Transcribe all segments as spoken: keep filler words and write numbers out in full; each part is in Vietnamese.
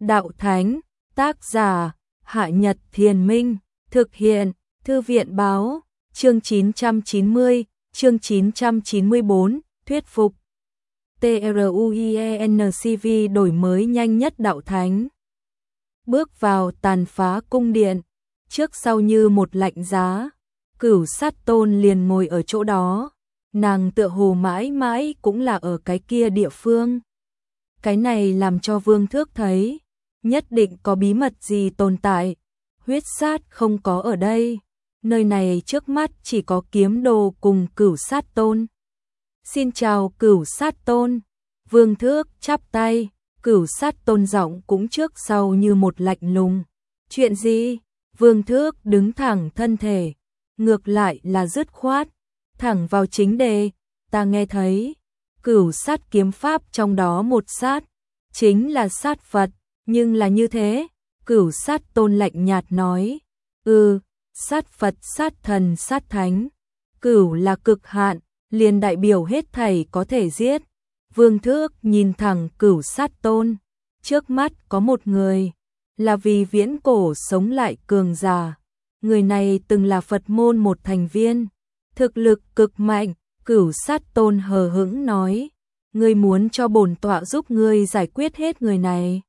đạo thánh, tác giả, Hạ Nhật Thiền Minh, thực hiện, Thư viện báo, chương chín trăm chín mươi, chương chín trăm chín mươi tư, thuyết phục. TRUIENCV đổi mới nhanh nhất đạo thánh. Bước vào tàn phá cung điện, trước sau như một lạnh giá, Cửu Sát Tôn liền ngồi ở chỗ đó, nàng tựa hồ mãi mãi cũng là ở cái kia địa phương. Cái này làm cho Vương Thước thấy, nhất định có bí mật gì tồn tại, huyết sát không có ở đây, nơi này trước mắt chỉ có Kiếm Đồ cùng Cửu Sát Tôn. Xin chào Cửu Sát Tôn, Vương Thước chắp tay, Cửu Sát Tôn giọng cũng trước sau như một lạnh lùng. Chuyện gì? Vương Thước đứng thẳng thân thể, ngược lại là dứt khoát, thẳng vào chính đề, ta nghe thấy, Cửu Sát kiếm pháp trong đó một sát, chính là sát Phật, nhưng là như thế, Cửu Sát Tôn lạnh nhạt nói, ừ, sát Phật, sát thần, sát thánh, Cửu là cực hạn, liền đại biểu hết thảy có thể giết. Vương Thước nhìn thẳng Cửu Sát Tôn, trước mắt có một người, là vì viễn cổ sống lại cường giả. Người này từng là Phật môn một thành viên, thực lực cực mạnh. Cửu Sát Tôn hờ hững nói, ngươi muốn cho bổn tọa giúp ngươi giải quyết hết người này.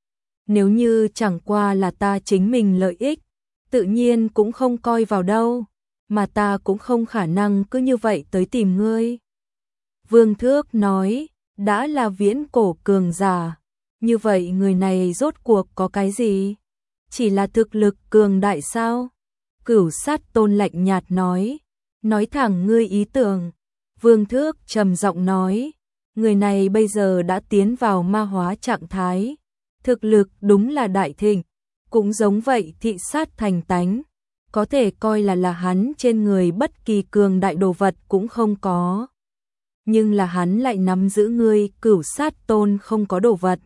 Nếu như chẳng qua là ta chính mình lợi ích, tự nhiên cũng không coi vào đâu, mà ta cũng không khả năng cứ như vậy tới tìm ngươi. Vương Thước nói, đã là viễn cổ cường giả, như vậy người này rốt cuộc có cái gì? Chỉ là thực lực cường đại sao? Cửu Sát Tôn lạnh nhạt nói, nói thẳng ngươi ý tưởng. Vương Thước trầm giọng nói, người này bây giờ đã tiến vào ma hóa trạng thái, thực lực đúng là đại thịnh, cũng giống vậy thị sát thành tánh, có thể coi là là hắn trên người bất kỳ cường đại đồ vật cũng không có. Nhưng là hắn lại nắm giữ ngươi Cửu Sát Tôn không có đồ vật.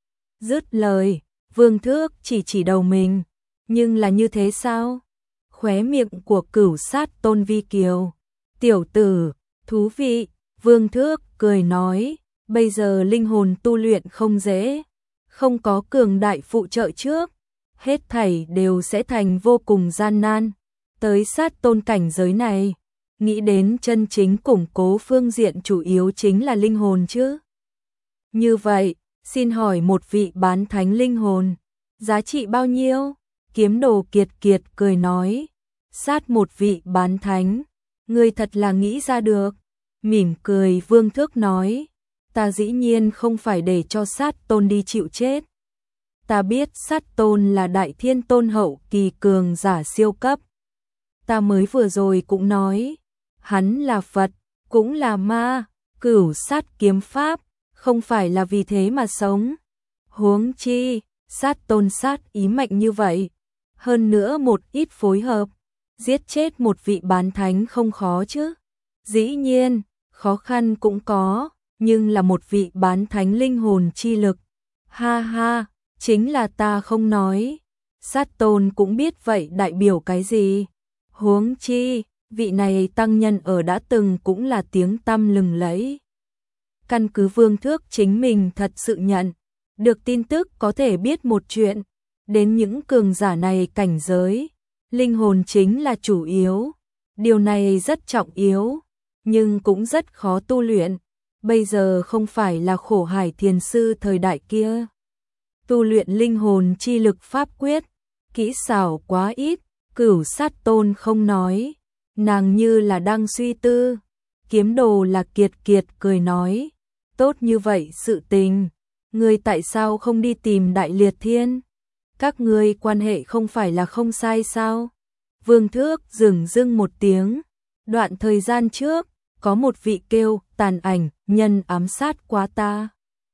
Dứt lời, Vương Thước chỉ chỉ đầu mình, nhưng là như thế sao? Khóe miệng của Cửu Sát Tôn vi kiều, tiểu tử, thú vị. Vương Thước cười nói, bây giờ linh hồn tu luyện không dễ, không có cường đại phụ trợ trước, hết thảy đều sẽ thành vô cùng gian nan. Tới sát tôn cảnh giới này, nghĩ đến chân chính củng cố phương diện chủ yếu chính là linh hồn chứ. Như vậy, xin hỏi một vị bán thánh linh hồn, giá trị bao nhiêu? Kiếm Đồ kiệt kiệt cười nói, sát một vị bán thánh, ngươi thật là nghĩ ra được. Mỉm cười Vương Thước nói, ta dĩ nhiên không phải để cho sát tôn đi chịu chết. Ta biết sát tôn là đại thiên tôn hậu kỳ cường giả siêu cấp. Ta mới vừa rồi cũng nói, hắn là Phật, cũng là ma, Cửu Sát kiếm pháp, không phải là vì thế mà sống. Huống chi, sát tôn sát ý mạnh như vậy. Hơn nữa một ít phối hợp, giết chết một vị bán thánh không khó chứ. Dĩ nhiên, khó khăn cũng có, nhưng là một vị bán thánh linh hồn chi lực. Ha ha, chính là ta không nói. Sát tôn cũng biết vậy đại biểu cái gì. Huống chi, vị này tăng nhân ở đã từng cũng là tiếng tăm lừng lẫy. Căn cứ Vương Thước chính mình thật sự nhận, được tin tức có thể biết một chuyện, đến những cường giả này cảnh giới, linh hồn chính là chủ yếu. Điều này rất trọng yếu, nhưng cũng rất khó tu luyện. Bây giờ không phải là Khổ Hải thiền sư thời đại kia. Tu luyện linh hồn chi lực pháp quyết, kỹ xảo quá ít. Cửu Sát Tôn không nói, nàng như là đang suy tư. Kiếm Đồ là kiệt kiệt cười nói, tốt như vậy sự tình, ngươi tại sao không đi tìm Đại Liệt Thiên? Các ngươi quan hệ không phải là không sai sao? Vương Thước dừng dưng một tiếng, đoạn thời gian trước, có một vị kêu tàn ảnh nhân ám sát quá ta.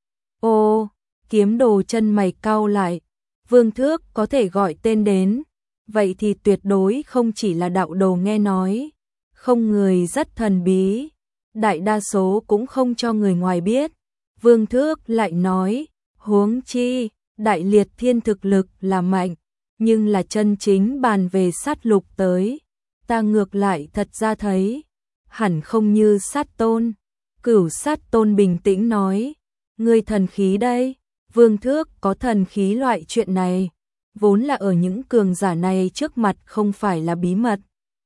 Ô, Kiếm Đồ chân mày cau lại, Vương Thước có thể gọi tên đến, vậy thì tuyệt đối không chỉ là đạo đồ nghe nói, không người rất thần bí, đại đa số cũng không cho người ngoài biết. Vương Thước lại nói, huống chi, Đại Liệt Thiên thực lực là mạnh, nhưng là chân chính bàn về sát lục tới, ta ngược lại thật ra thấy, hẳn không như Sát Tôn. Cửu Sát Tôn bình tĩnh nói, ngươi thần khí đây. Vương Thước có thần khí loại chuyện này, vốn là ở những cường giả này trước mặt không phải là bí mật.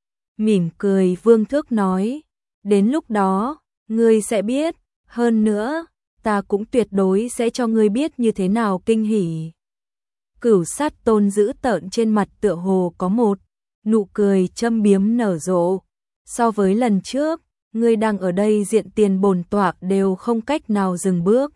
Mỉm cười Vương Thước nói, đến lúc đó, ngươi sẽ biết, hơn nữa, ta cũng tuyệt đối sẽ cho ngươi biết như thế nào kinh hỉ. Cửu Sát Tôn giữ tợn trên mặt tựa hồ có một nụ cười châm biếm nở rộ. So với lần trước, ngươi đang ở đây diện tiền bổn tọa đều không cách nào dừng bước.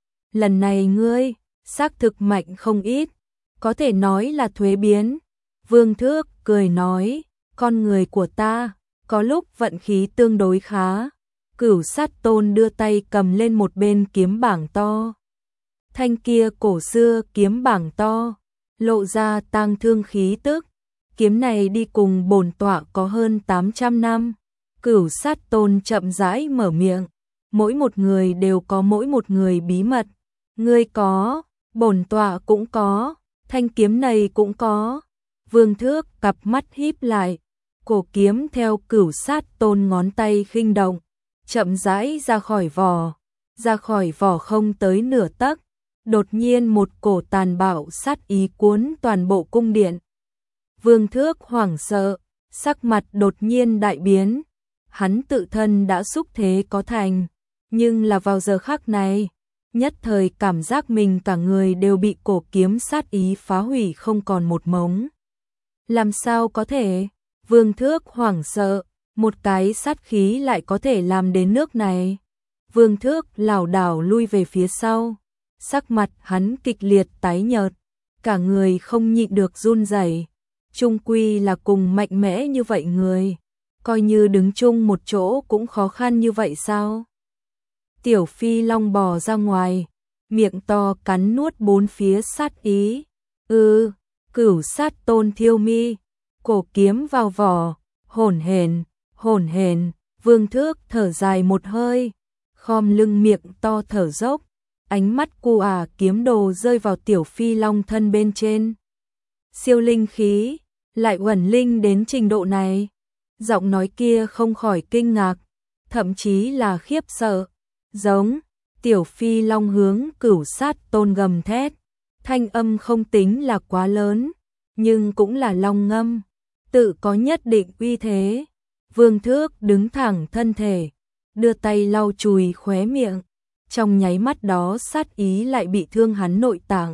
Lần này ngươi, xác thực mạnh không ít, có thể nói là thuế biến. Vương Thước cười nói, con người của ta, có lúc vận khí tương đối khá. Cửu Sát Tôn đưa tay cầm lên một bên kiếm bảng to. Thanh kia cổ xưa kiếm bảng to, lộ ra tang thương khí tức. Kiếm này đi cùng bổn tọa có hơn tám trăm năm. Cửu Sát Tôn chậm rãi mở miệng, mỗi một người đều có mỗi một người bí mật. Ngươi có, bổn tọa cũng có, thanh kiếm này cũng có. Vương Thước cặp mắt híp lại, cổ kiếm theo Cửu Sát Tôn ngón tay khinh động, chậm rãi ra khỏi vỏ, ra khỏi vỏ không tới nửa tấc. Đột nhiên một cổ tàn bạo sát ý cuốn toàn bộ cung điện. Vương Thước hoảng sợ, sắc mặt đột nhiên đại biến. Hắn tự thân đã xúc thế có thành, nhưng là vào giờ khắc này, nhất thời cảm giác mình cả người đều bị cổ kiếm sát ý phá hủy không còn một mống. Làm sao có thể? Vương Thước hoảng sợ, một cái sát khí lại có thể làm đến nước này. Vương Thước lảo đảo lui về phía sau, sắc mặt hắn kịch liệt tái nhợt, cả người không nhịn được run rẩy. Chung quy là cùng mạnh mẽ như vậy người, coi như đứng chung một chỗ cũng khó khăn như vậy sao? Tiểu Phi Long bò ra ngoài, miệng to cắn nuốt bốn phía sát ý. Ừ, Cửu Sát Tôn thiêu mi, cổ kiếm vào vỏ, hổn hển, hổn hển. Vương Thước thở dài một hơi, khom lưng miệng to thở dốc, ánh mắt cu à kiếm đồ rơi vào Tiểu Phi Long thân bên trên. Siêu linh khí, lại uẩn linh đến trình độ này. Giọng nói kia không khỏi kinh ngạc, thậm chí là khiếp sợ. Giống, Tiểu Phi Long hướng Cửu Sát Tôn gầm thét, thanh âm không tính là quá lớn, nhưng cũng là long ngâm, tự có nhất định uy thế. Vương Thước đứng thẳng thân thể, đưa tay lau chùi khóe miệng, trong nháy mắt đó sát ý lại bị thương hắn nội tạng.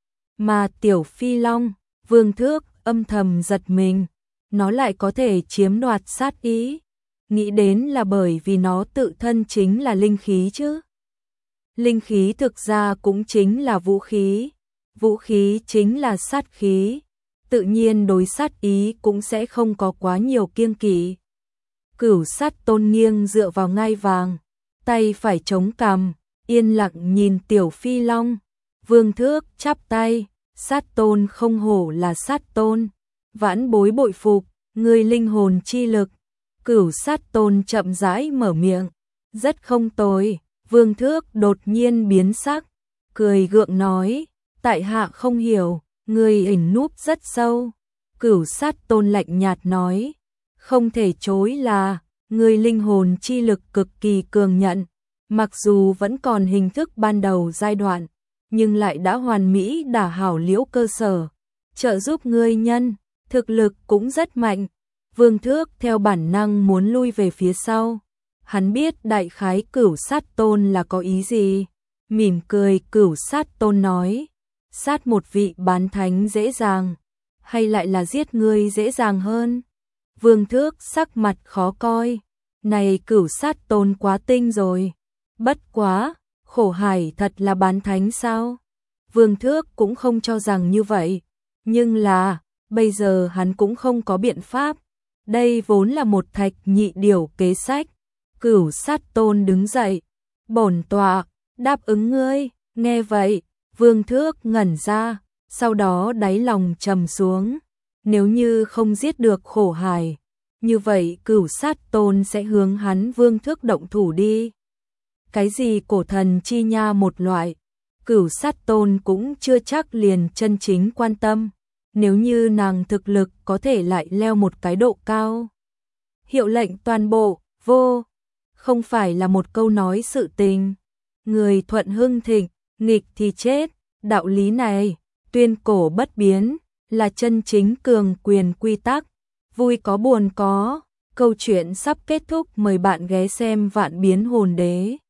Mà Tiểu Phi Long, Vương Thước âm thầm giật mình, nó lại có thể chiếm đoạt sát ý, nghĩ đến là bởi vì nó tự thân chính là linh khí chứ. Linh khí thực ra cũng chính là vũ khí, vũ khí chính là sát khí, tự nhiên đối sát ý cũng sẽ không có quá nhiều kiêng kỵ. Cửu Sát Tôn nghiêng dựa vào ngai vàng, tay phải chống cằm, yên lặng nhìn Tiểu Phi Long. Vương Thước chắp tay, Sát Tôn không hổ là Sát Tôn, vãn bối bội phục, người linh hồn chi lực. Cửu Sát Tôn chậm rãi mở miệng, rất không tồi. Vương Thước đột nhiên biến sắc, cười gượng nói, tại hạ không hiểu, người ẩn núp rất sâu. Cửu Sát Tôn lạnh nhạt nói, không thể chối là, người linh hồn chi lực cực kỳ cường nhận, mặc dù vẫn còn hình thức ban đầu giai đoạn, nhưng lại đã hoàn mỹ đả hảo liễu cơ sở, trợ giúp ngươi nhân, thực lực cũng rất mạnh. Vương Thước theo bản năng muốn lui về phía sau, hắn biết đại khái Cửu Sát Tôn là có ý gì, mỉm cười. Cửu Sát Tôn nói, sát một vị bán thánh dễ dàng, hay lại là giết ngươi dễ dàng hơn? Vương Thước sắc mặt khó coi, này Cửu Sát Tôn quá tinh rồi, bất quá, Khổ Hải thật là bán thánh sao? Vương Thước cũng không cho rằng như vậy, nhưng là, bây giờ hắn cũng không có biện pháp, đây vốn là một thạch nhị điểu kế sách. Cửu Sát Tôn đứng dậy, bổn tọa, đáp ứng ngươi. Nghe vậy, Vương Thước ngẩn ra, sau đó đáy lòng trầm xuống, nếu như không giết được Khổ Hải, như vậy Cửu Sát Tôn sẽ hướng hắn Vương Thước động thủ đi. Cái gì cổ thần chi nha một loại, Cửu Sát Tôn cũng chưa chắc liền chân chính quan tâm, nếu như nàng thực lực có thể lại leo một cái độ cao. Hiệu lệnh toàn bộ, vô, không phải là một câu nói sự tình, người thuận hưng thịnh, nghịch thì chết, Đạo lý này, tuyên cổ bất biến, là chân chính cường quyền quy tắc, vui có buồn có. Câu chuyện sắp kết thúc, mời bạn ghé xem Vạn Biến Hồn Đế.